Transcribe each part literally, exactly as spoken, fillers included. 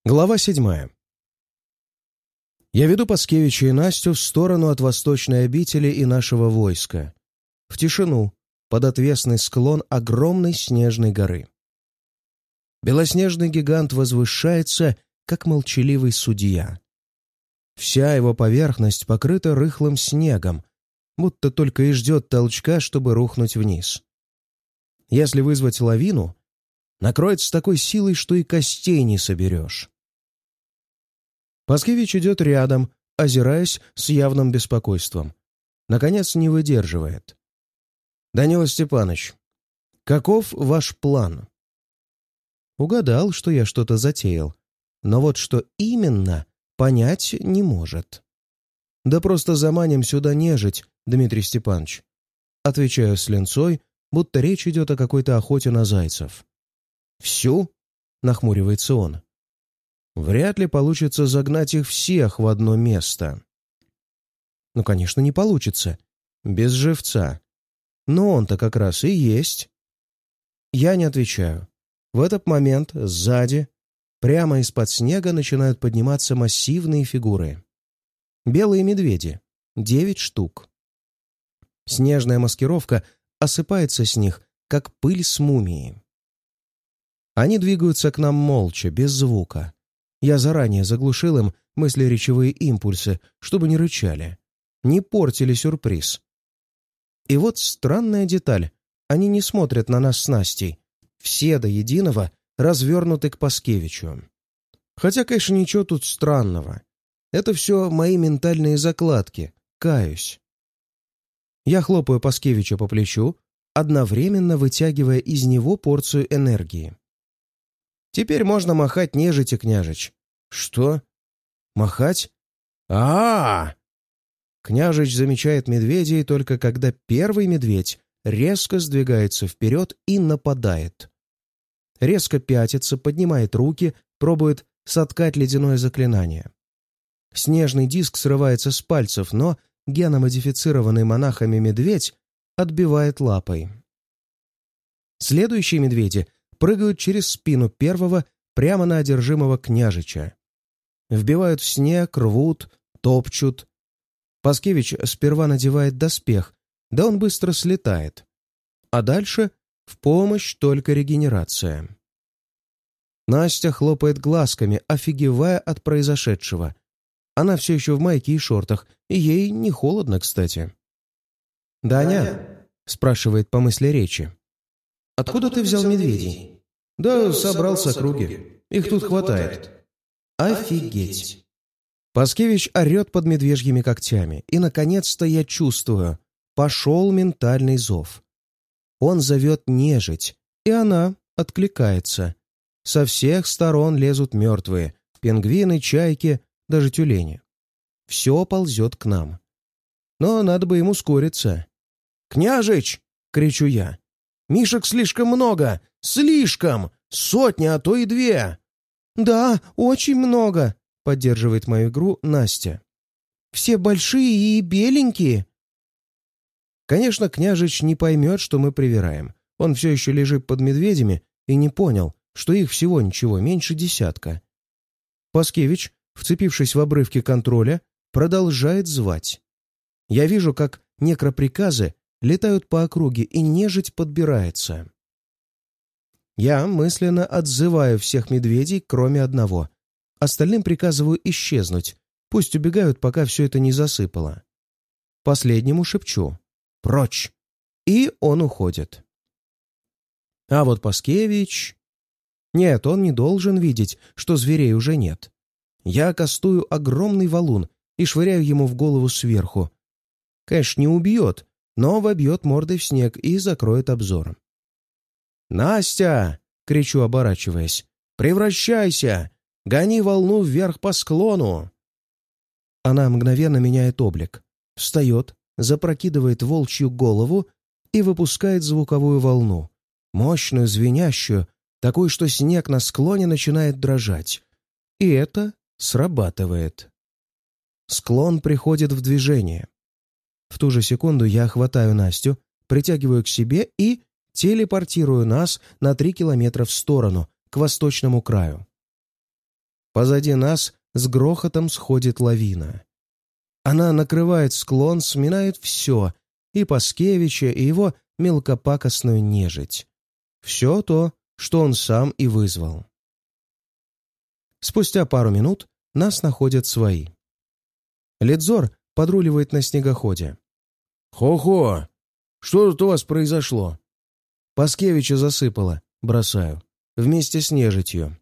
Глава седьмая. Я веду Паскевича и Настю в сторону от восточной обители и нашего войска, в тишину, под отвесный склон огромной снежной горы. Белоснежный гигант возвышается, как молчаливый судья. Вся его поверхность покрыта рыхлым снегом, будто только и ждет толчка, чтобы рухнуть вниз. Если вызвать лавину, накроет с такой силой, что и костей не соберешь. Паскевич идет рядом, озираясь с явным беспокойством. Наконец не выдерживает. «Данила Степанович, каков ваш план?» Угадал, что я что-то затеял, но вот что именно, понять не может. «Да просто заманим сюда нежить, Дмитрий Степанович», отвечаю с линцой, будто речь идет о какой-то охоте на зайцев. «Всю?» — нахмуривается он. «Вряд ли получится загнать их всех в одно место». Ну, конечно, не получится. Без живца. Но он-то как раз и есть. Я не отвечаю. В этот момент сзади, прямо из-под снега, начинают подниматься массивные фигуры. Белые медведи. Девять штук. Снежная маскировка осыпается с них, как пыль с мумии. Они двигаются к нам молча, без звука. Я заранее заглушил им мыслеречевые импульсы, чтобы не рычали, не портили сюрприз. И вот странная деталь. Они не смотрят на нас с Настей. Все до единого развернуты к Паскевичу. Хотя, конечно, ничего тут странного. Это все мои ментальные закладки. Каюсь. Я хлопаю Паскевича по плечу, одновременно вытягивая из него порцию энергии. «Теперь можно махать нежити, княжич». «Что? Махать? а, -а, -а Княжич замечает медведей только когда первый медведь резко сдвигается вперед и нападает. Резко пятится, поднимает руки, пробует соткать ледяное заклинание. Снежный диск срывается с пальцев, но геномодифицированный монахами медведь отбивает лапой. Следующие медведи прыгают через спину первого прямо на одержимого княжича. Вбивают в снег, рвут, топчут. Паскевич сперва надевает доспех, да он быстро слетает. А дальше в помощь только регенерация. Настя хлопает глазками, офигевая от произошедшего. Она все еще в майке и шортах, и ей не холодно, кстати. «Даня?» — спрашивает по мысли речи. «Откуда ты взял медведей?» «Да собрал с округи. Их тут хватает». «Офигеть!» Паскевич орет под медвежьими когтями, и, наконец-то, я чувствую, пошел ментальный зов. Он зовет нежить, и она откликается. Со всех сторон лезут мертвые, пингвины, чайки, даже тюлени. Все ползет к нам. Но надо бы ему ускориться. «Княжич!» — кричу я. «Мишек слишком много! Слишком! Сотня, а то и две!» «Да, очень много!» — поддерживает мою игру Настя. «Все большие и беленькие!» Конечно, княжич не поймет, что мы привираем. Он все еще лежит под медведями и не понял, что их всего ничего, меньше десятка. Паскевич, вцепившись в обрывки контроля, продолжает звать. Я вижу, как некроприказы летают по округе, и нежить подбирается. Я мысленно отзываю всех медведей, кроме одного. Остальным приказываю исчезнуть. Пусть убегают, пока все это не засыпало. Последнему шепчу: «Прочь!» И он уходит. А вот Паскевич... Нет, он не должен видеть, что зверей уже нет. Я кастую огромный валун и швыряю ему в голову сверху. Конечно, не убьет, но вобьет мордой в снег и закроет обзор. «Настя!» — кричу, оборачиваясь. «Превращайся! Гони волну вверх по склону!» Она мгновенно меняет облик. Встает, запрокидывает волчью голову и выпускает звуковую волну. Мощную, звенящую, такую, что снег на склоне начинает дрожать. И это срабатывает. Склон приходит в движение. В ту же секунду я хватаю Настю, притягиваю к себе и телепортирую нас на три километра в сторону, к восточному краю. Позади нас с грохотом сходит лавина. Она накрывает склон, сминает все, и Паскевича, и его мелкопакостную нежить. Все то, что он сам и вызвал. Спустя пару минут нас находят свои. Ледзор подруливает на снегоходе. «Хо-хо! Что тут у вас произошло?» Паскевича засыпало, бросаю, вместе с нежитью.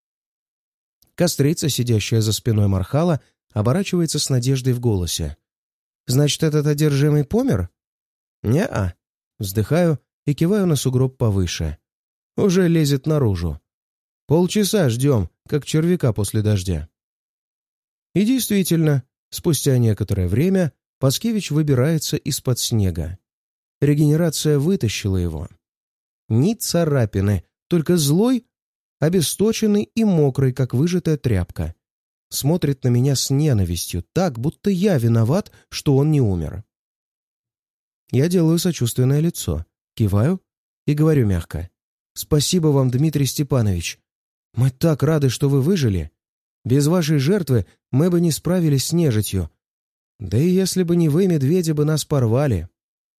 Кострица, сидящая за спиной Мархала, оборачивается с надеждой в голосе. «Значит, этот одержимый помер?» «Не-а». Вздыхаю и киваю на сугроб повыше. Уже лезет наружу. Полчаса ждем, как червяка после дождя. И действительно, спустя некоторое время Паскевич выбирается из-под снега. Регенерация вытащила его. Ни царапины, только злой, обесточенный и мокрый, как выжатая тряпка. Смотрит на меня с ненавистью, так, будто я виноват, что он не умер. Я делаю сочувственное лицо, киваю и говорю мягко. «Спасибо вам, Дмитрий Степанович. Мы так рады, что вы выжили. Без вашей жертвы мы бы не справились с нежитью. Да и если бы не вы, медведи бы нас порвали».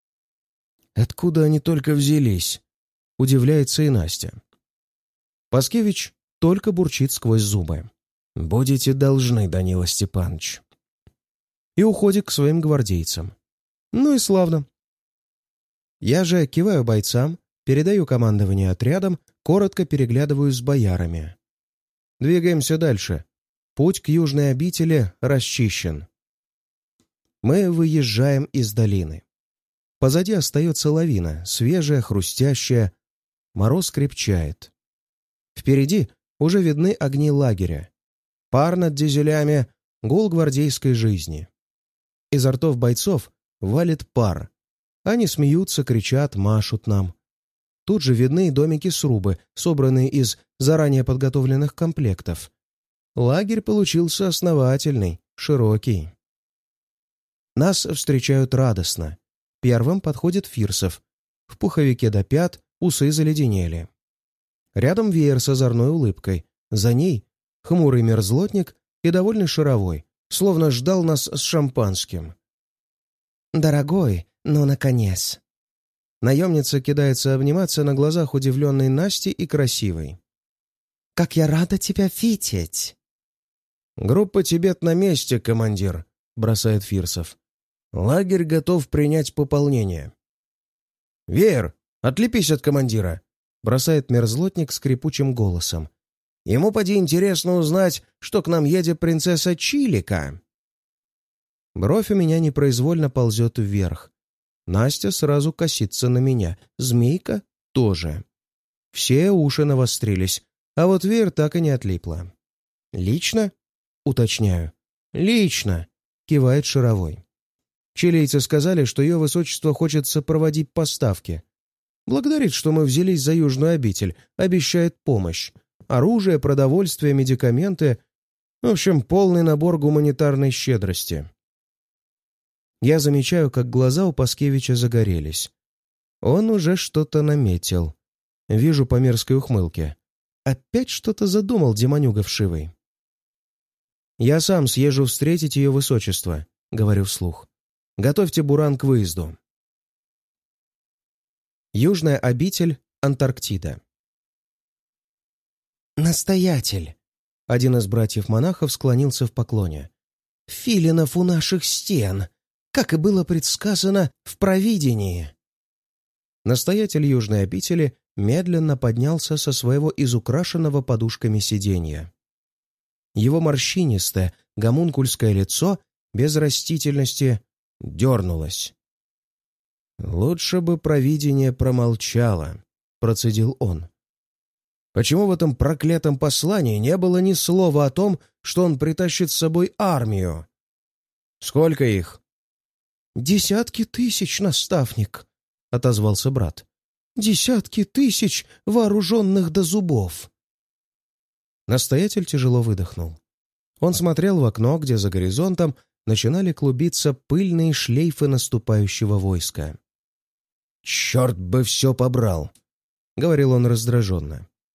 «Откуда они только взялись?» — удивляется и Настя. Паскевич только бурчит сквозь зубы. «Будете должны, Данила Степанович». И уходит к своим гвардейцам. Ну и славно. Я же киваю бойцам, передаю командование отрядом, коротко переглядываюсь с боярами. Двигаемся дальше. Путь к южной обители расчищен. Мы выезжаем из долины. Позади остается лавина, свежая, хрустящая. Мороз крепчает. Впереди уже видны огни лагеря. Пар над дизелями, гул гвардейской жизни. Изо ртов бойцов валит пар. Они смеются, кричат, машут нам. Тут же видны домики-срубы, собранные из заранее подготовленных комплектов. Лагерь получился основательный, широкий. Нас встречают радостно. Первым подходит Фирсов. В пуховике до пят, усы заледенели. Рядом Веер с озорной улыбкой. За ней хмурый мерзлотник и довольно шаровой, словно ждал нас с шампанским. «Дорогой, ну, наконец!» Наемница кидается обниматься на глазах удивленной Насти и красивой. «Как я рада тебя видеть!» «Группа Тибет на месте, командир», — бросает Фирсов. «Лагерь готов принять пополнение». «Веер, отлепись от командира», — бросает мерзлотник скрипучим голосом. «Ему поди интересно узнать, что к нам едет принцесса Чилика». Бровь у меня непроизвольно ползет вверх. Настя сразу косится на меня, Змейка тоже. Все уши навострились, а вот Веер так и не отлипла. «Лично?» — уточняю. «Лично!» — кивает Шаровой. Чилийцы сказали, что ее высочество хочет сопроводить поставки. Благодарит, что мы взялись за южную обитель, обещает помощь. Оружие, продовольствие, медикаменты. В общем, полный набор гуманитарной щедрости. Я замечаю, как глаза у Паскевича загорелись. Он уже что-то наметил. Вижу по мерзкой ухмылке. Опять что-то задумал демонюга вшивый. «Я сам съезжу встретить ее высочество», — говорю вслух. «Готовьте буран к выезду». Южная обитель, Антарктида. «Настоятель!» — один из братьев-монахов склонился в поклоне. «Филинов у наших стен, как и было предсказано в провидении». Настоятель южной обители медленно поднялся со своего изукрашенного подушками сиденья. Его морщинистое, гомункульское лицо без растительности дернулось. «Лучше бы провидение промолчало», — процедил он. «Почему в этом проклятом послании не было ни слова о том, что он притащит с собой армию? Сколько их?» «Десятки тысяч, наставник», — отозвался брат. «Десятки тысяч, вооруженных до зубов». Настоятель тяжело выдохнул. Он смотрел в окно, где за горизонтом начинали клубиться пыльные шлейфы наступающего войска. «Черт бы все побрал!» — говорил он раздраженно.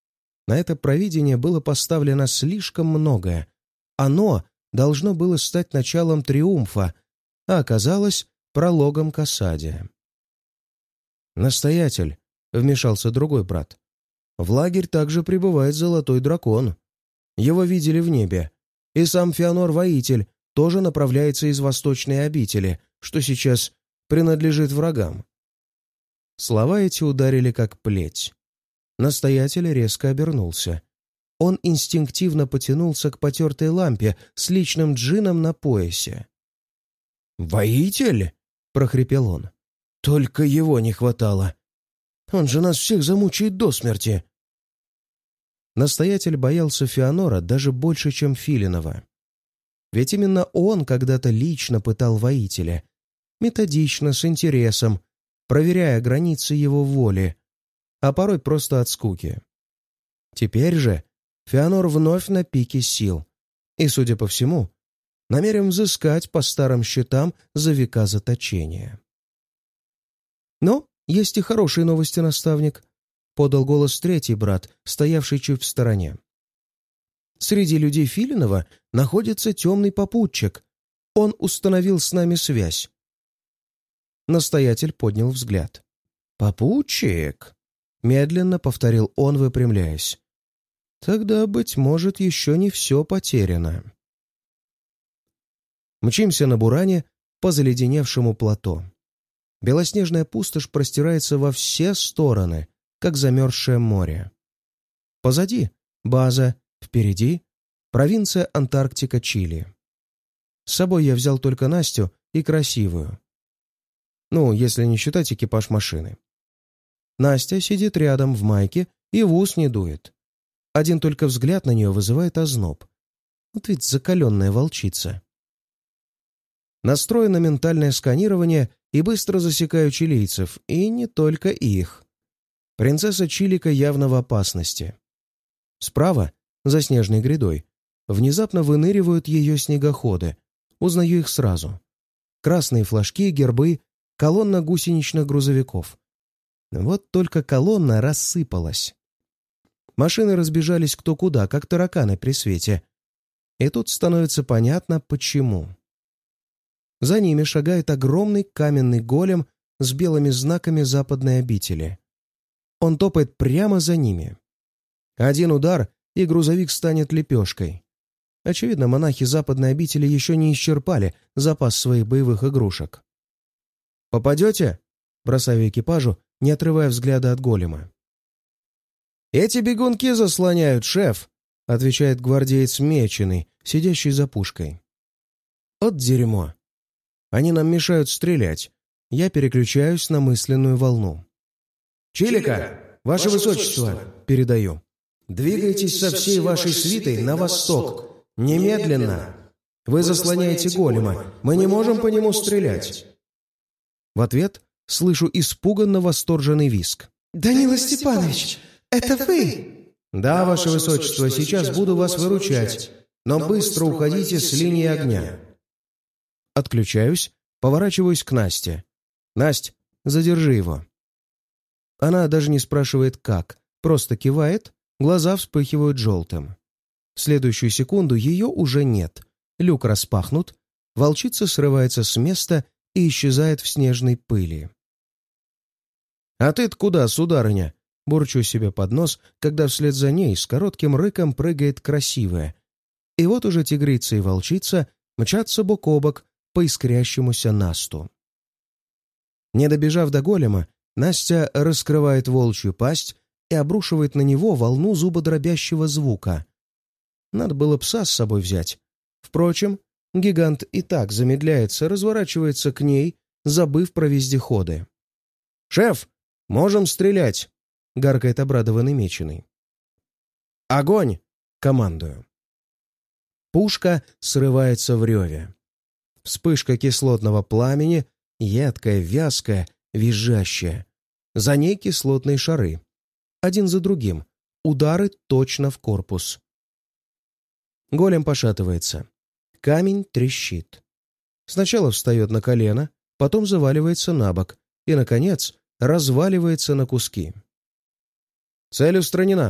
На это провидение было поставлено слишком многое. Оно должно было стать началом триумфа, а оказалось прологом к осаде. «Настоятель», — вмешался другой брат, — «в лагерь также прибывает золотой дракон. Его видели в небе, и сам Феонор-воитель тоже направляется из восточной обители, что сейчас принадлежит врагам». Слова эти ударили как плеть. Настоятель резко обернулся. Он инстинктивно потянулся к потертой лампе с личным джином на поясе. «Воитель?» — прохрипел он. «Только его не хватало. Он же нас всех замучает до смерти». Настоятель боялся Феонора даже больше, чем Филинова. Ведь именно он когда-то лично пытал воителя, методично, с интересом, проверяя границы его воли, а порой просто от скуки. Теперь же Феонор вновь на пике сил и, судя по всему, намерен взыскать по старым счетам за века заточения. «Но есть и хорошие новости, наставник», — подал голос третий брат, стоявший чуть в стороне. «Среди людей Филинова находится темный попутчик. Он установил с нами связь». Настоятель поднял взгляд. «Попутчик?» — медленно повторил он, выпрямляясь. «Тогда, быть может, еще не все потеряно». Мчимся на буране по заледеневшему плато. Белоснежная пустошь простирается во все стороны, как замерзшее море. Позади — база, впереди — провинция Антарктика, Чили. С собой я взял только Настю и красивую. Ну, если не считать экипаж машины. Настя сидит рядом в майке и в ус не дует. Один только взгляд на нее вызывает озноб. Вот ведь закаленная волчица. Настрою на ментальное сканирование и быстро засекаю чилийцев, и не только их. Принцесса Чилика явно в опасности. Справа, за снежной грядой, внезапно выныривают ее снегоходы. Узнаю их сразу. Красные флажки, гербы, колонна гусеничных грузовиков. Вот только колонна рассыпалась. Машины разбежались кто куда, как тараканы при свете. И тут становится понятно, почему. За ними шагает огромный каменный голем с белыми знаками западной обители. Он топает прямо за ними. Один удар, и грузовик станет лепешкой. Очевидно, монахи западной обители еще не исчерпали запас своих боевых игрушек. «Попадете?» — бросаю экипажу, не отрывая взгляда от голема. «Эти бегунки заслоняют, шеф», — отвечает гвардеец меченый, сидящий за пушкой. «От дерьмо. Они нам мешают стрелять. Я переключаюсь на мысленную волну. «Чилика, ваше высочество!» — передаю. «Двигайтесь со всей вашей свитой на восток. Немедленно! Вы заслоняете голема. Мы не можем по нему стрелять!» В ответ слышу испуганно восторженный визг. «Данила Степанович, это вы?» «Да, ваше высочество, сейчас буду вас выручать, но быстро уходите с линии огня». Отключаюсь, поворачиваюсь к Насте. «Насть, задержи его». Она даже не спрашивает «как», просто кивает, глаза вспыхивают желтым. В следующую секунду ее уже нет. Люк распахнут, волчица срывается с места и исчезает в снежной пыли. «А ты-то куда, сударыня?» — бурчу себе под нос, когда вслед за ней с коротким рыком прыгает красивая. И вот уже тигрица и волчица мчатся бок о бок по искрящемуся насту. Не добежав до голема, Настя раскрывает волчью пасть и обрушивает на него волну зубодробящего звука. Надо было пса с собой взять. Впрочем, гигант и так замедляется, разворачивается к ней, забыв про вездеходы. «Шеф, можем стрелять!» — гаркает обрадованный меченый. «Огонь!» — командую. Пушка срывается в реве. Вспышка кислотного пламени, едкая, вязкая, визжащая. За ней кислотные шары. Один за другим. Удары точно в корпус. Голем пошатывается. Камень трещит. Сначала встает на колено, потом заваливается на бок и, наконец, разваливается на куски. «Цель устранена»,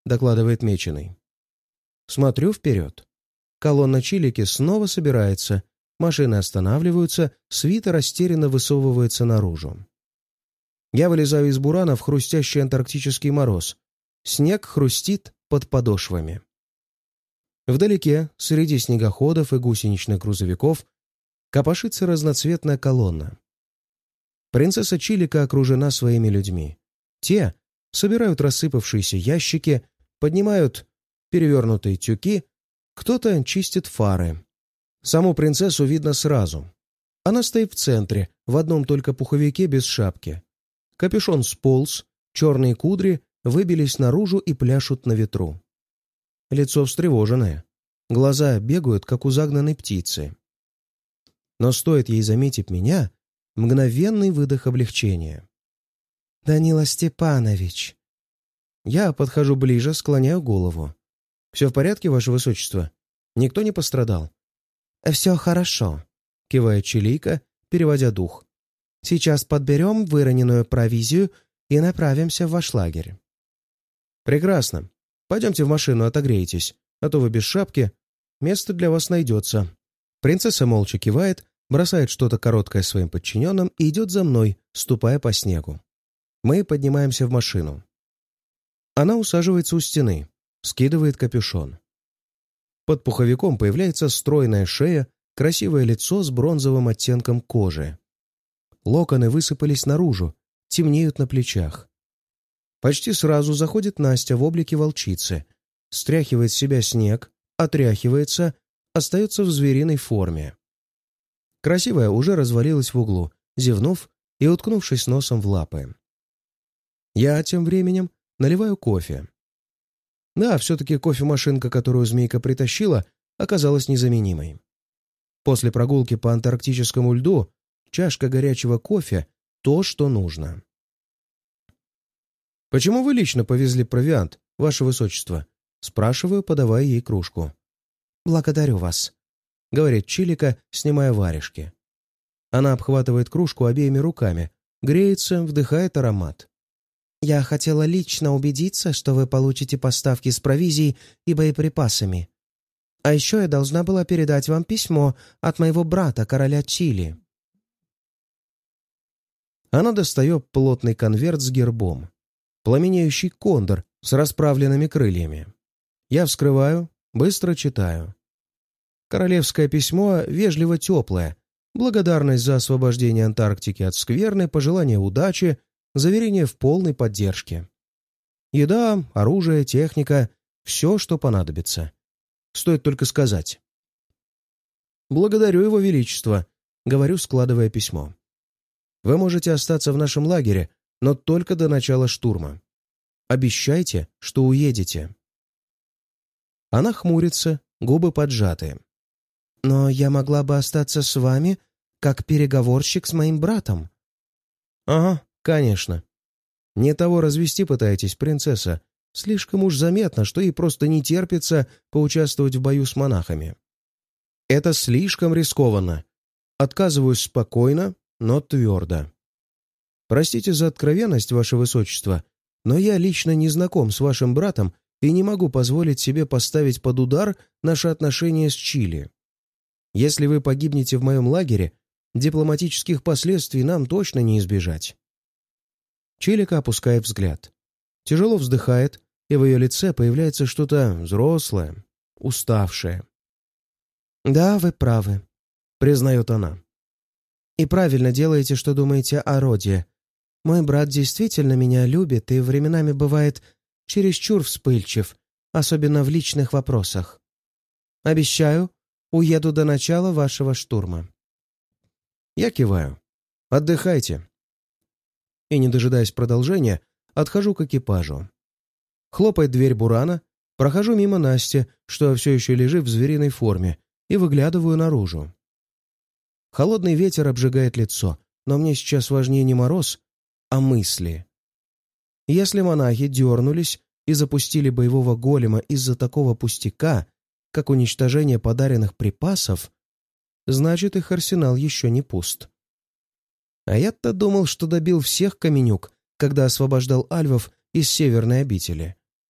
— докладывает Меченый. Смотрю вперед. Колонна Чилики снова собирается, машины останавливаются, свита растерянно высовывается наружу. Я вылезаю из бурана в хрустящий антарктический мороз. Снег хрустит под подошвами. Вдалеке, среди снегоходов и гусеничных грузовиков, копошится разноцветная колонна. Принцесса Чилика окружена своими людьми. Те собирают рассыпавшиеся ящики, поднимают перевернутые тюки, кто-то чистит фары. Саму принцессу видно сразу. Она стоит в центре, в одном только пуховике без шапки. Капюшон сполз, черные кудри выбились наружу и пляшут на ветру. Лицо встревоженное, глаза бегают, как у загнанной птицы. Но стоит ей заметить меня, мгновенный выдох облегчения. «Данила Степанович!» Я подхожу ближе, склоняю голову. «Все в порядке, Ваше Высочество? Никто не пострадал?» «Все хорошо», — кивает Чилийка, переводя дух. «Сейчас подберем выроненную провизию и направимся в ваш лагерь». «Прекрасно. Пойдемте в машину, отогреетесь, а то вы без шапки. Место для вас найдется». Принцесса молча кивает, бросает что-то короткое своим подчиненным и идет за мной, ступая по снегу. Мы поднимаемся в машину. Она усаживается у стены, скидывает капюшон. Под пуховиком появляется стройная шея, красивое лицо с бронзовым оттенком кожи. Локоны высыпались наружу, темнеют на плечах. Почти сразу заходит Настя в облике волчицы, стряхивает с себя снег, отряхивается, остается в звериной форме. Красивая уже развалилась в углу, зевнув и уткнувшись носом в лапы. Я тем временем наливаю кофе. Да, все-таки кофемашинка, которую змейка притащила, оказалась незаменимой. После прогулки по антарктическому льду чашка горячего кофе — то, что нужно. «Почему вы лично повезли провиант, Ваше Высочество?» — спрашиваю, подавая ей кружку. «Благодарю вас», — говорит Чилика, снимая варежки. Она обхватывает кружку обеими руками, греется, вдыхает аромат. «Я хотела лично убедиться, что вы получите поставки с провизией и боеприпасами. А еще я должна была передать вам письмо от моего брата, короля Чили». Она достает плотный конверт с гербом. Пламенеющий кондор с расправленными крыльями. Я вскрываю, быстро читаю. Королевское письмо вежливо теплое, благодарность за освобождение Антарктики от скверны, пожелание удачи, заверение в полной поддержке. Еда, оружие, техника — все, что понадобится. Стоит только сказать. «Благодарю Его Величество», — говорю, складывая письмо. «Вы можете остаться в нашем лагере, но только до начала штурма. Обещайте, что уедете». Она хмурится, губы поджаты. «Но я могла бы остаться с вами, как переговорщик с моим братом». «Ага, конечно. Не того развести пытаетесь, принцесса. Слишком уж заметно, что ей просто не терпится поучаствовать в бою с монахами. Это слишком рискованно. Отказываюсь спокойно, но твердо. Простите за откровенность, Ваше Высочество, но я лично не знаком с вашим братом и не могу позволить себе поставить под удар наши отношения с Чили. Если вы погибнете в моем лагере, дипломатических последствий нам точно не избежать». Чилика опускает взгляд. Тяжело вздыхает, и в ее лице появляется что-то взрослое, уставшее. «Да, вы правы», — признает она. «И правильно делаете, что думаете о роде. Мой брат действительно меня любит и временами бывает чересчур вспыльчив, особенно в личных вопросах. Обещаю, уеду до начала вашего штурма». Я киваю. «Отдыхайте». И, не дожидаясь продолжения, отхожу к экипажу. Хлопает дверь бурана, прохожу мимо Насти, что все еще лежит в звериной форме, и выглядываю наружу. Холодный ветер обжигает лицо, но мне сейчас важнее не мороз, а мысли. Если монахи дернулись и запустили боевого голема из-за такого пустяка, как уничтожение подаренных припасов, значит, их арсенал еще не пуст. А я-то думал, что добил всех каменюк, когда освобождал альвов из северной обители.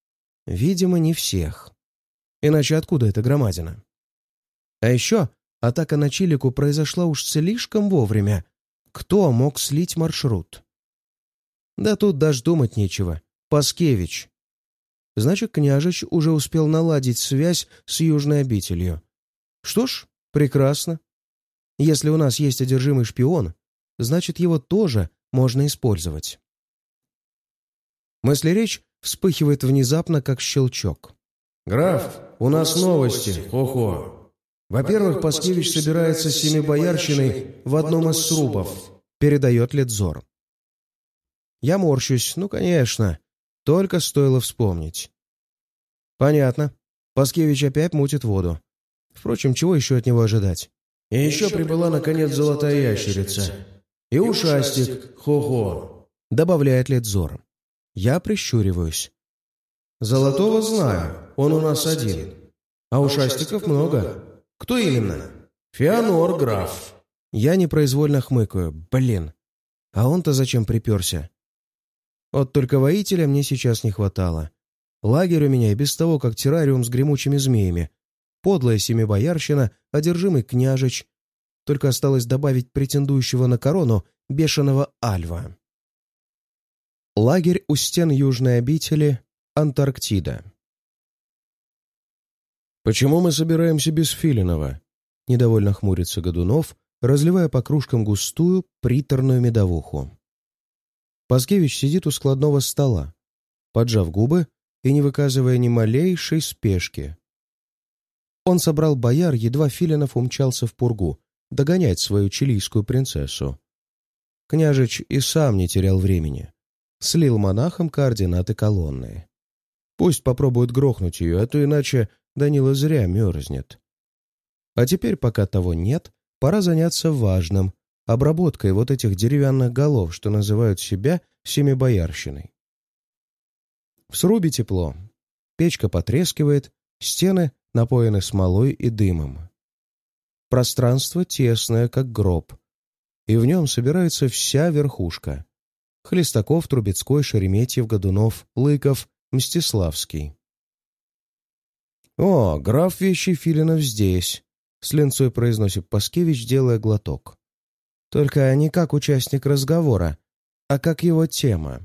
Видимо, не всех. Иначе откуда эта громадина? А еще атака на Чилику произошла уж слишком вовремя. Кто мог слить маршрут? Да тут даже думать нечего. Паскевич. Значит, княжич уже успел наладить связь с южной обителью. Что ж, прекрасно. Если у нас есть одержимый шпион, значит, его тоже можно использовать. Мыслеречь вспыхивает внезапно, как щелчок. «Граф, у нас новости, хо-хо. Во-первых, Паскевич собирается с семибоярщиной в одном из срубов», — передает Ледзор. Я морщусь, ну, конечно, только стоило вспомнить. Понятно. Паскевич опять мутит воду. Впрочем, чего еще от него ожидать? «И еще прибыла, наконец, золотая ящерица. И ушастик, хо-хо», — добавляет Ледзор. Я прищуриваюсь. «Золотого знаю, он у нас один. А ушастиков много. Кто именно?» «Феонор, граф». Я непроизвольно хмыкаю. Блин, а он-то зачем приперся? Вот только воителя мне сейчас не хватало. Лагерь у меня и без того, как террариум с гремучими змеями. Подлая семибоярщина, одержимый княжич. Только осталось добавить претендующего на корону бешеного Альва. Лагерь у стен южной обители, Антарктида. «Почему мы собираемся без Филинова?» — недовольно хмурится Годунов, разливая по кружкам густую, приторную медовуху. Паскевич сидит у складного стола, поджав губы и не выказывая ни малейшей спешки. Он собрал бояр, едва Филинов умчался в пургу догонять свою чилийскую принцессу. Княжич и сам не терял времени. Слил монахам координаты колонны. Пусть попробуют грохнуть ее, а то иначе Данила зря мерзнет. А теперь, пока того нет, пора заняться важным — обработкой вот этих деревянных голов, что называют себя семибоярщиной. В срубе тепло. Печка потрескивает, стены напоены смолой и дымом. Пространство тесное, как гроб, и в нем собирается вся верхушка. Хлестаков, Трубецкой, Шереметьев, Годунов, Лыков, Мстиславский. «О, граф Вещий Филинов здесь», — с линцой произносит Паскевич, делая глоток. Только не как участник разговора, а как его тема.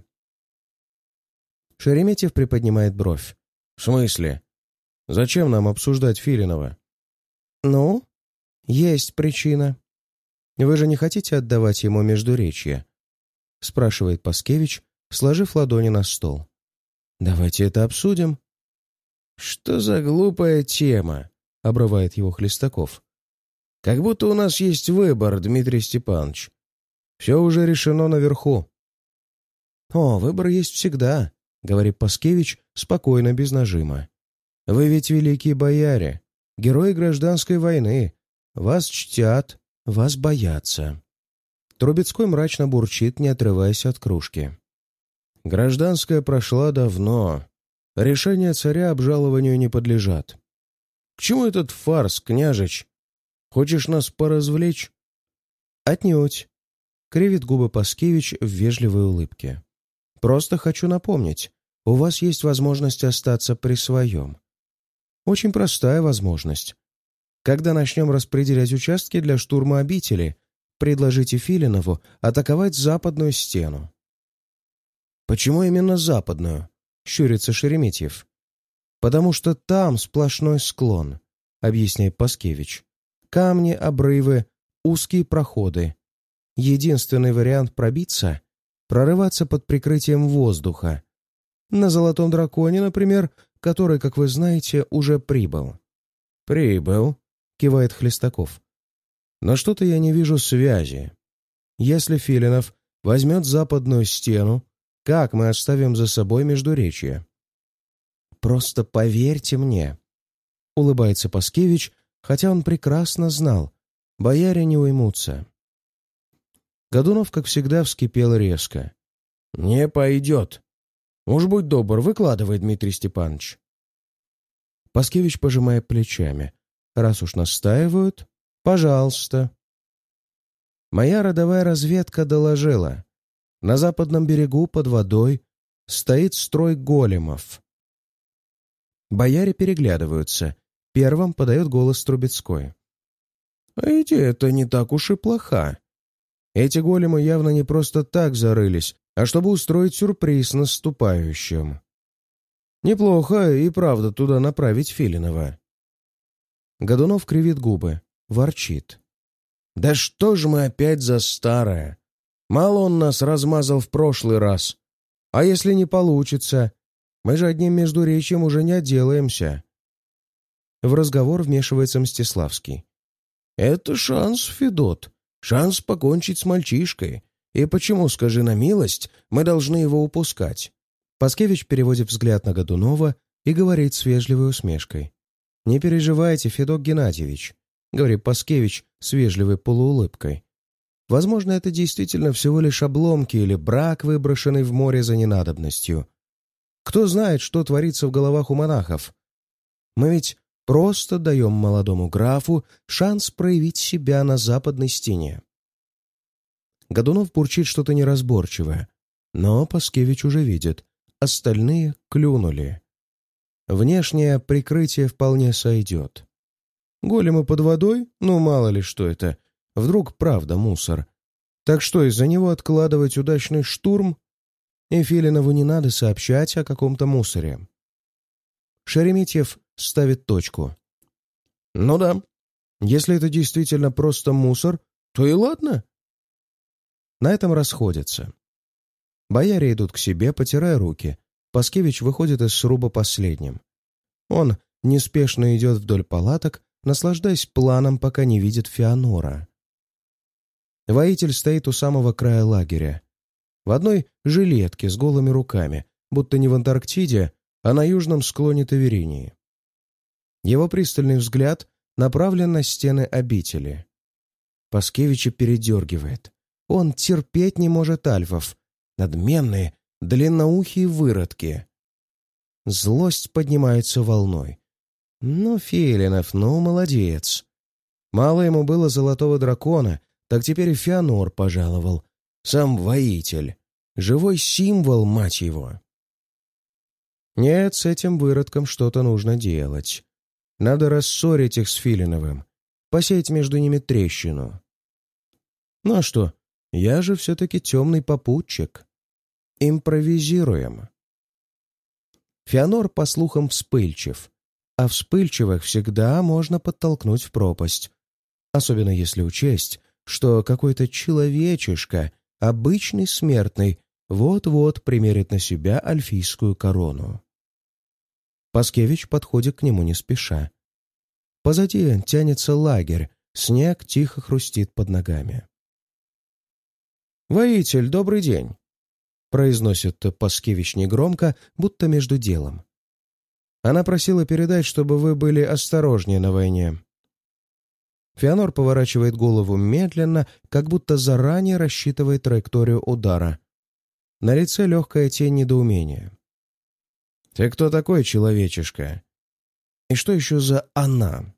Шереметьев приподнимает бровь. «В смысле? Зачем нам обсуждать Филинова?» «Ну, есть причина. Вы же не хотите отдавать ему междуречье?» — спрашивает Паскевич, сложив ладони на стол. «Давайте это обсудим». «Что за глупая тема?» — обрывает его Хлестаков. «Как будто у нас есть выбор, Дмитрий Степанович. Все уже решено наверху». «О, выбор есть всегда», — говорит Паскевич спокойно, без нажима. «Вы ведь великие бояре, герои гражданской войны. Вас чтят, вас боятся». Трубецкой мрачно бурчит, не отрываясь от кружки. «Гражданская прошла давно. Решения царя обжалованию не подлежат. К чему этот фарс, княжич? Хочешь нас поразвлечь?» «Отнюдь», — кривит губы Паскевич в вежливой улыбке. «Просто хочу напомнить, у вас есть возможность остаться при своем. Очень простая возможность. Когда начнем распределять участки для штурма обители, предложите Филинову атаковать западную стену». «Почему именно западную?» — щурится Шереметьев. «Потому что там сплошной склон», — объясняет Паскевич. «Камни, обрывы, узкие проходы. Единственный вариант пробиться — прорываться под прикрытием воздуха. На Золотом Драконе, например, который, как вы знаете, уже прибыл». «Прибыл», — кивает Хлестаков. «Но что-то я не вижу связи. Если Филинов возьмет западную стену, как мы оставим за собой междуречье?» «Просто поверьте мне», — улыбается Паскевич, хотя он прекрасно знал, бояре не уймутся. Годунов, как всегда, вскипел резко. «Не пойдет. Уж будь добр, выкладывай, Дмитрий Степанович». Паскевич пожимает плечами. «Раз уж настаивают, пожалуйста». Моя родовая разведка доложила. На западном берегу под водой стоит строй големов. Бояре переглядываются. Первым подает голос Трубецкой. А идея-то не так уж и плоха. Эти големы явно не просто так зарылись, а чтобы устроить сюрприз наступающим. Неплохо и правда туда направить Филинова. Годунов кривит губы, ворчит. Да что ж мы опять за старое? Мало он нас размазал в прошлый раз. А если не получится? Мы же одним междуречием уже не отделаемся. В разговор вмешивается Мстиславский. Это шанс, Федот. Шанс покончить с мальчишкой. И почему, скажи на милость, мы должны его упускать? Паскевич переводит взгляд на Годунова и говорит с вежливой усмешкой. «Не переживайте, Федот Геннадьевич», — говорит Паскевич с вежливой полуулыбкой. «Возможно, это действительно всего лишь обломки или брак, выброшенный в море за ненадобностью. Кто знает, что творится в головах у монахов? Мы ведь просто даем молодому графу шанс проявить себя на западной стене». Годунов бурчит что-то неразборчивое, но Паскевич уже видит. Остальные клюнули. Внешнее прикрытие вполне сойдет. Големы под водой? Ну, мало ли что это. Вдруг правда мусор. Так что, из-за него откладывать удачный штурм? И Филинову не надо сообщать о каком-то мусоре. Шереметьев ставит точку. Ну да, если это действительно просто мусор, то и ладно. На этом расходятся. Бояре идут к себе, потирая руки. Паскевич выходит из сруба последним. Он неспешно идет вдоль палаток, наслаждаясь планом, пока не видит Феонора. Воитель стоит у самого края лагеря. В одной жилетке с голыми руками, будто не в Антарктиде, а на южном склоне Таверинии. Его пристальный взгляд направлен на стены обители. Паскевича передергивает. Он терпеть не может альфов. Надменные, длинноухие выродки. Злость поднимается волной. Ну, Филинов, ну, молодец. Мало ему было золотого дракона, так теперь и Феонор пожаловал. Сам воитель. Живой символ, мать его. Нет, с этим выродком что-то нужно делать. Надо рассорить их с Филиновым, посеять между ними трещину. Ну а что, я же все-таки темный попутчик. Импровизируем. Феонор, по слухам, вспыльчив, а вспыльчивых всегда можно подтолкнуть в пропасть, особенно если учесть, что какой-то человечишка, обычный смертный, вот-вот примерит на себя альфийскую корону. Паскевич подходит к нему не спеша. Позади тянется лагерь, снег тихо хрустит под ногами. «Воитель, добрый день!» — произносит Паскевич негромко, будто между делом. «Она просила передать, чтобы вы были осторожнее на войне». Феонор поворачивает голову медленно, как будто заранее рассчитывает траекторию удара. На лице легкая тень недоумения. «Ты кто такой, человечишка? И что еще за она?»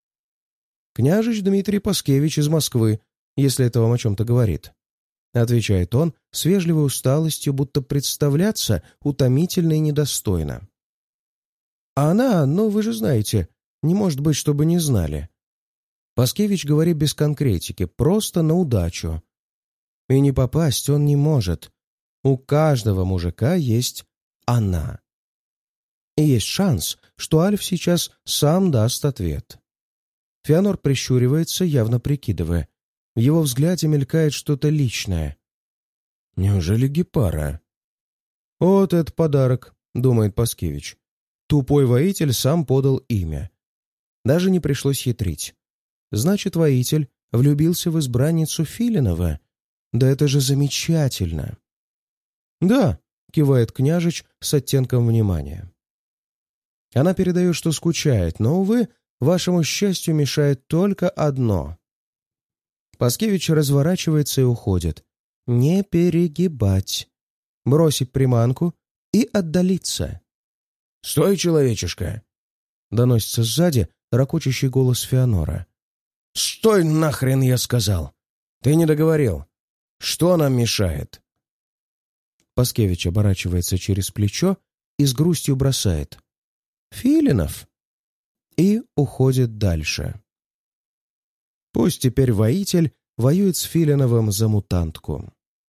«Княжич Дмитрий Паскевич из Москвы, если это вам о чем-то говорит», — отвечает он с вежливой усталостью, будто представляться утомительно и недостойно. «А она, ну вы же знаете, не может быть, чтобы не знали». Паскевич говорит без конкретики, просто на удачу. И не попасть он не может. У каждого мужика есть она. И есть шанс, что Альф сейчас сам даст ответ. Феонор прищуривается, явно прикидывая. В его взгляде мелькает что-то личное. Неужели Гепара? «Вот это подарок», — думает Паскевич. Тупой воитель сам подал имя. Даже не пришлось хитрить. Значит, воитель влюбился в избранницу Филинова. Да это же замечательно. «Да», — кивает княжич с оттенком внимания. Она передает, что скучает, но, увы, вашему счастью мешает только одно. Паскевич разворачивается и уходит. Не перегибать. Бросить приманку и отдалиться. «Стой, человечишка!» — доносится сзади ракочущий голос Феонора. «Стой нахрен, я сказал! Ты не договорил. Что нам мешает?» Паскевич оборачивается через плечо и с грустью бросает. Филинов!» И уходит дальше. Пусть теперь воитель воюет с Филиновым за мутантку.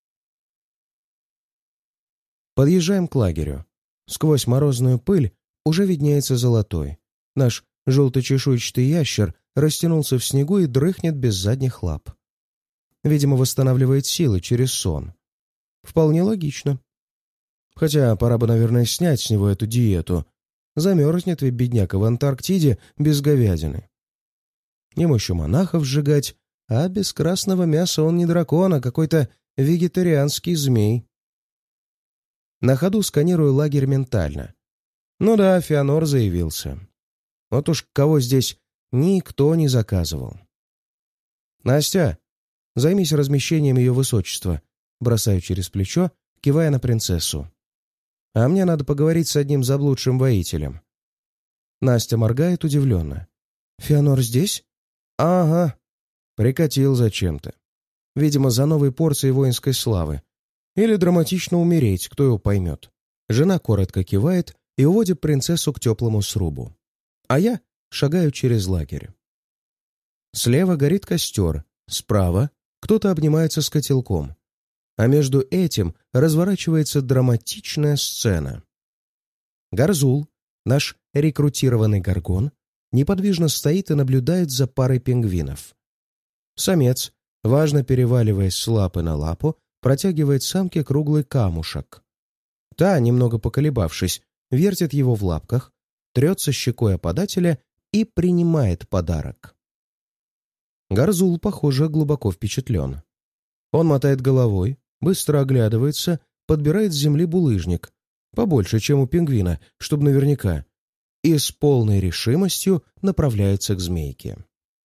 Подъезжаем к лагерю. Сквозь морозную пыль уже виднеется золотой. Наш желто-чешуйчатый ящер растянулся в снегу и дрыхнет без задних лап. Видимо, восстанавливает силы через сон. Вполне логично. Хотя пора бы, наверное, снять с него эту диету. Замерзнет ведь бедняка в Антарктиде без говядины. Ему еще монахов сжигать, а без красного мяса он не дракон, а какой-то вегетарианский змей. На ходу сканирую лагерь ментально. Ну да, Феонор заявился. Вот уж кого здесь никто не заказывал. «Настя, займись размещением ее высочества», бросаю через плечо, кивая на принцессу. «А мне надо поговорить с одним заблудшим воителем». Настя моргает удивленно. «Феонор здесь?» «Ага». Прикатил зачем-то. Видимо, за новой порцией воинской славы. Или драматично умереть, кто его поймет. Жена коротко кивает и уводит принцессу к теплому срубу. А я шагаю через лагерь. Слева горит костер, справа кто-то обнимается с котелком. А между этим разворачивается драматичная сцена. Гарзул, наш рекрутированный горгон, неподвижно стоит и наблюдает за парой пингвинов. Самец, важно переваливаясь с лапы на лапу, протягивает самке круглый камушек. Та, немного поколебавшись, вертит его в лапках, трется щекой о подателя и принимает подарок. Гарзул, похоже, глубоко впечатлен. Он мотает головой, быстро оглядывается, подбирает с земли булыжник, побольше, чем у пингвина, чтобы наверняка, и с полной решимостью направляется к змейке.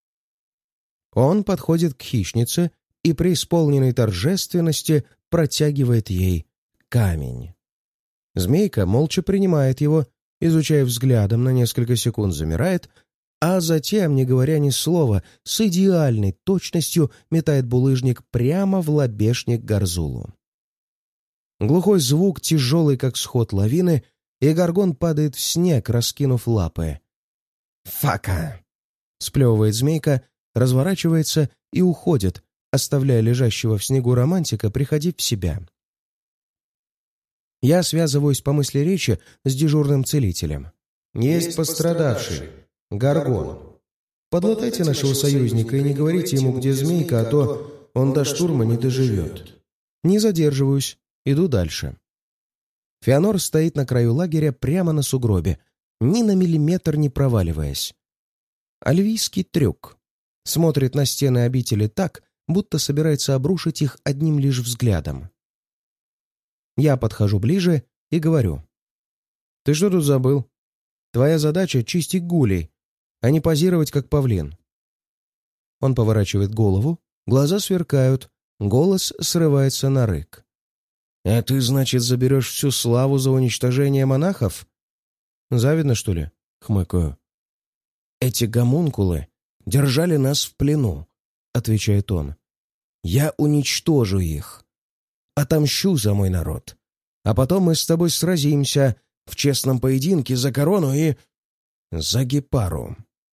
Он подходит к хищнице и при исполненной торжественности протягивает ей камень. Змейка молча принимает его, изучая взглядом, на несколько секунд замирает, а затем, не говоря ни слова, с идеальной точностью метает булыжник прямо в лобешник Гарзулу. Глухой звук, тяжелый как сход лавины, и горгон падает в снег, раскинув лапы. «Фака!» — сплевывает змейка, разворачивается и уходит, оставляя лежащего в снегу романтика приходить в себя. Я связываюсь по мысли речи с дежурным целителем. «Есть пострадавший. Горгон. Подлатайте нашего союзника и не говорите ему, где змейка, а то он до штурма не доживет». Не задерживаюсь, иду дальше. Феонор стоит на краю лагеря прямо на сугробе, ни на миллиметр не проваливаясь. Альвийский трюк. Смотрит на стены обители так, будто собирается обрушить их одним лишь взглядом. Я подхожу ближе и говорю. «Ты что тут забыл? Твоя задача — чистить гулей, а не позировать, как павлин». Он поворачивает голову, глаза сверкают, голос срывается на рык. «А ты, значит, заберешь всю славу за уничтожение монахов?» «Завидно, что ли?» — хмыкаю. «Эти гомункулы держали нас в плену», — отвечает он. «Я уничтожу их. Отомщу за мой народ. А потом мы с тобой сразимся в честном поединке за корону и... за Гепару».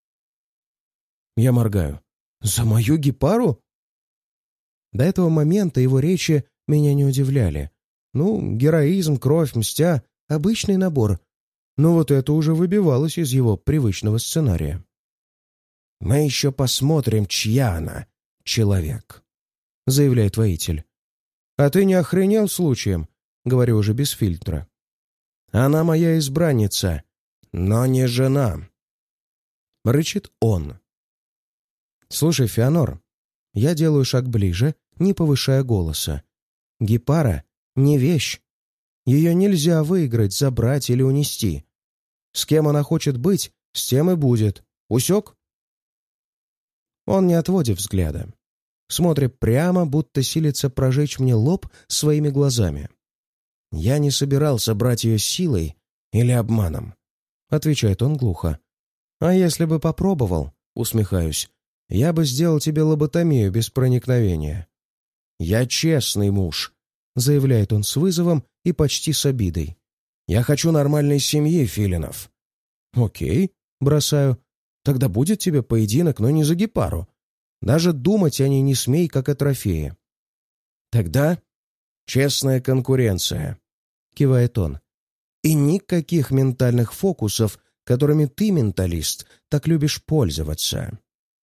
Я моргаю. «За мою Гепару?» До этого момента его речи меня не удивляли. Ну, героизм, кровь, мстя — обычный набор. Но вот это уже выбивалось из его привычного сценария. «Мы еще посмотрим, чья она, человек», — заявляет воитель. «А ты не охренел случаем?» — говорю уже без фильтра. «Она моя избранница, но не жена», — рычит он. «Слушай, Феонор», я делаю шаг ближе, не повышая голоса. «Гепара — не вещь. Ее нельзя выиграть, забрать или унести. С кем она хочет быть, с тем и будет. Усек?» Он не отводит взгляда. Смотрит прямо, будто силится прожечь мне лоб своими глазами. «Я не собирался брать ее силой или обманом», — отвечает он глухо. «А если бы попробовал, — усмехаюсь, — я бы сделал тебе лоботомию без проникновения». «Я честный муж», — заявляет он с вызовом и почти с обидой. «Я хочу нормальной семьи, Филинов. Окей, бросаю. Тогда будет тебе поединок, но не за гепару. Даже думать о ней не смей, как о трофее. Тогда честная конкуренция, кивает он. И никаких ментальных фокусов, которыми ты, менталист, так любишь пользоваться.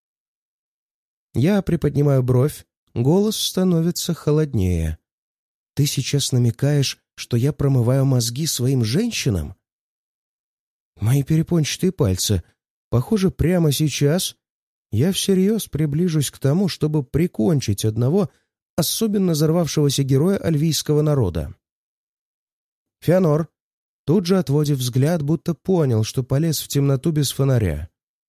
Я приподнимаю бровь, голос становится холоднее. Ты сейчас намекаешь, что я промываю мозги своим женщинам? Мои перепончатые пальцы. Похоже, прямо сейчас я всерьез приближусь к тому, чтобы прикончить одного особенно взорвавшегося героя альвийского народа. Феонор, тут же отводив взгляд, будто понял, что полез в темноту без фонаря.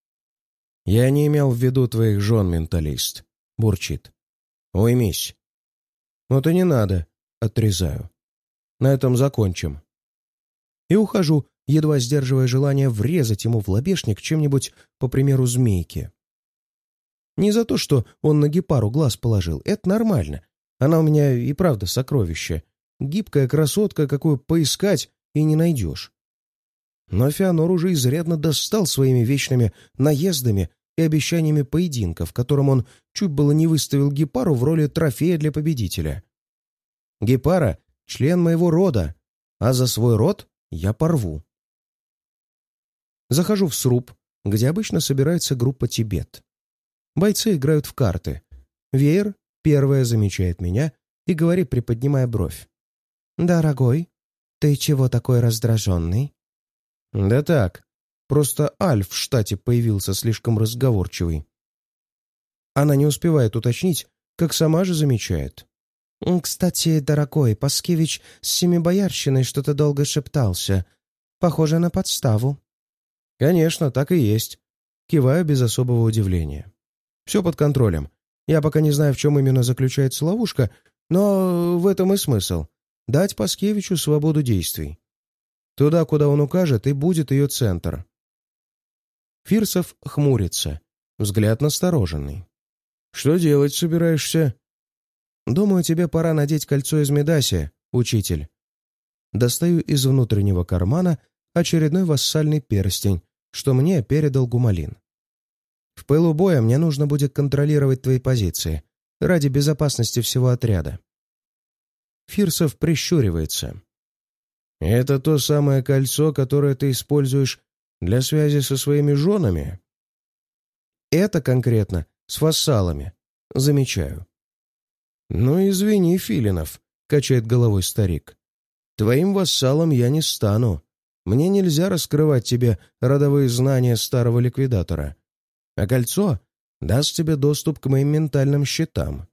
«Я не имел в виду твоих жен, менталист», — бурчит. «Уймись». «Вот и не надо», — отрезаю. «На этом закончим». И ухожу, едва сдерживая желание врезать ему в лобешник чем-нибудь, по примеру, змейки. Не за то, что он на гепару глаз положил, это нормально. Она у меня и правда сокровище. Гибкая красотка, какую поискать и не найдешь. Но Феонор уже изрядно достал своими вечными наездами и обещаниями поединка, в котором он чуть было не выставил гепару в роли трофея для победителя. Гепара — член моего рода, а за свой род я порву. Захожу в сруб, где обычно собирается группа «Тибет». Бойцы играют в карты. Веер первая замечает меня и говорит, приподнимая бровь. «Дорогой, ты чего такой раздраженный?» «Да так, просто Альф в штате появился слишком разговорчивый». Она не успевает уточнить, как сама же замечает. «Кстати, дорогой, Паскевич с Семибоярщиной что-то долго шептался. Похоже на подставу». «Конечно, так и есть». Киваю без особого удивления. «Все под контролем. Я пока не знаю, в чем именно заключается ловушка, но в этом и смысл. Дать Паскевичу свободу действий. Туда, куда он укажет, и будет ее центр». Фирсов хмурится. Взгляд настороженный. «Что делать собираешься?» «Думаю, тебе пора надеть кольцо из Медаси, учитель». Достаю из внутреннего кармана очередной вассальный перстень, что мне передал Гумалин. «В пылу боя мне нужно будет контролировать твои позиции ради безопасности всего отряда». Фирсов прищуривается. «Это то самое кольцо, которое ты используешь для связи со своими женами?» «Это конкретно с вассалами, замечаю». «Ну, извини, Филинов», — качает головой старик. «Твоим вассалом я не стану. Мне нельзя раскрывать тебе родовые знания старого ликвидатора. А кольцо даст тебе доступ к моим ментальным щитам».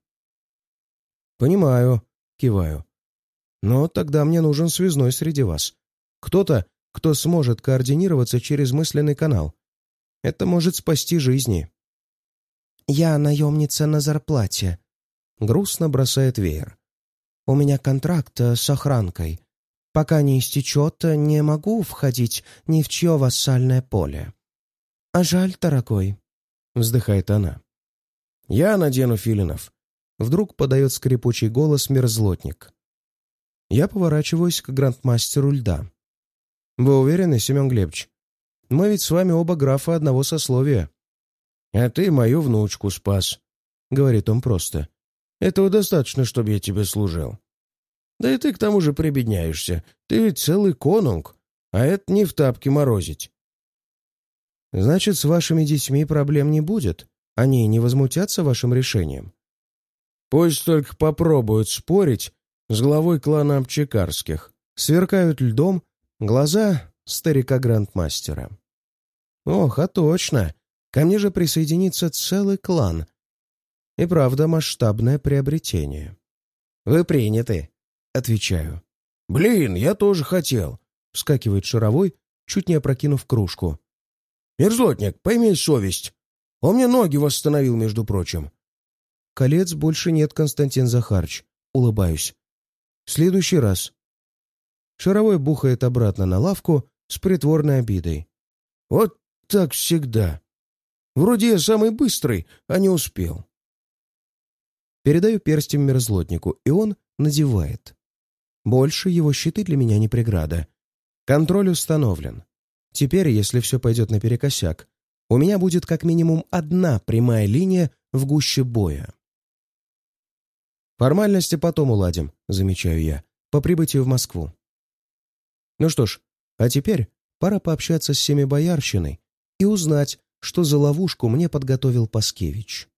«Понимаю», — киваю. «Но тогда мне нужен связной среди вас. Кто-то, кто сможет координироваться через мысленный канал. Это может спасти жизни». «Я наемница на зарплате», — грустно бросает Веер. «У меня контракт с охранкой. Пока не истечет, не могу входить ни в чье вассальное поле». «А жаль, дорогой», — вздыхает она. «Я надену, Филинов», — вдруг подает скрипучий голос мерзлотник. Я поворачиваюсь к грандмастеру льда. «Вы уверены, Семен Глебович? Мы ведь с вами оба графа одного сословия». «А ты мою внучку спас», — говорит он просто. «Этого достаточно, чтобы я тебе служил. Да и ты к тому же прибедняешься. Ты ведь целый конунг, а это не в тапке морозить». «Значит, с вашими детьми проблем не будет? Они не возмутятся вашим решением?» «Пусть только попробуют спорить с главой клана Обчекарских». Сверкают льдом глаза старика-грандмастера. «Ох, а точно! Ко мне же присоединится целый клан. И правда масштабное приобретение». «Вы приняты», — отвечаю. «Блин, я тоже хотел», — вскакивает Шаровой, чуть не опрокинув кружку. «Мерзлотник, пойми совесть. Он мне ноги восстановил, между прочим». «Колец больше нет, Константин Захарыч», — улыбаюсь. «В следующий раз». Шаровой бухает обратно на лавку с притворной обидой. «Вот так всегда. Вроде я самый быстрый, а не успел». Передаю перстень мерзлотнику, и он надевает. Больше его щиты для меня не преграда. Контроль установлен. Теперь, если все пойдет наперекосяк, у меня будет как минимум одна прямая линия в гуще боя. «Формальности потом уладим», — замечаю я, по прибытию в Москву. Ну что ж, а теперь пора пообщаться с семибоярщиной и узнать, что за ловушку мне подготовил Паскевич.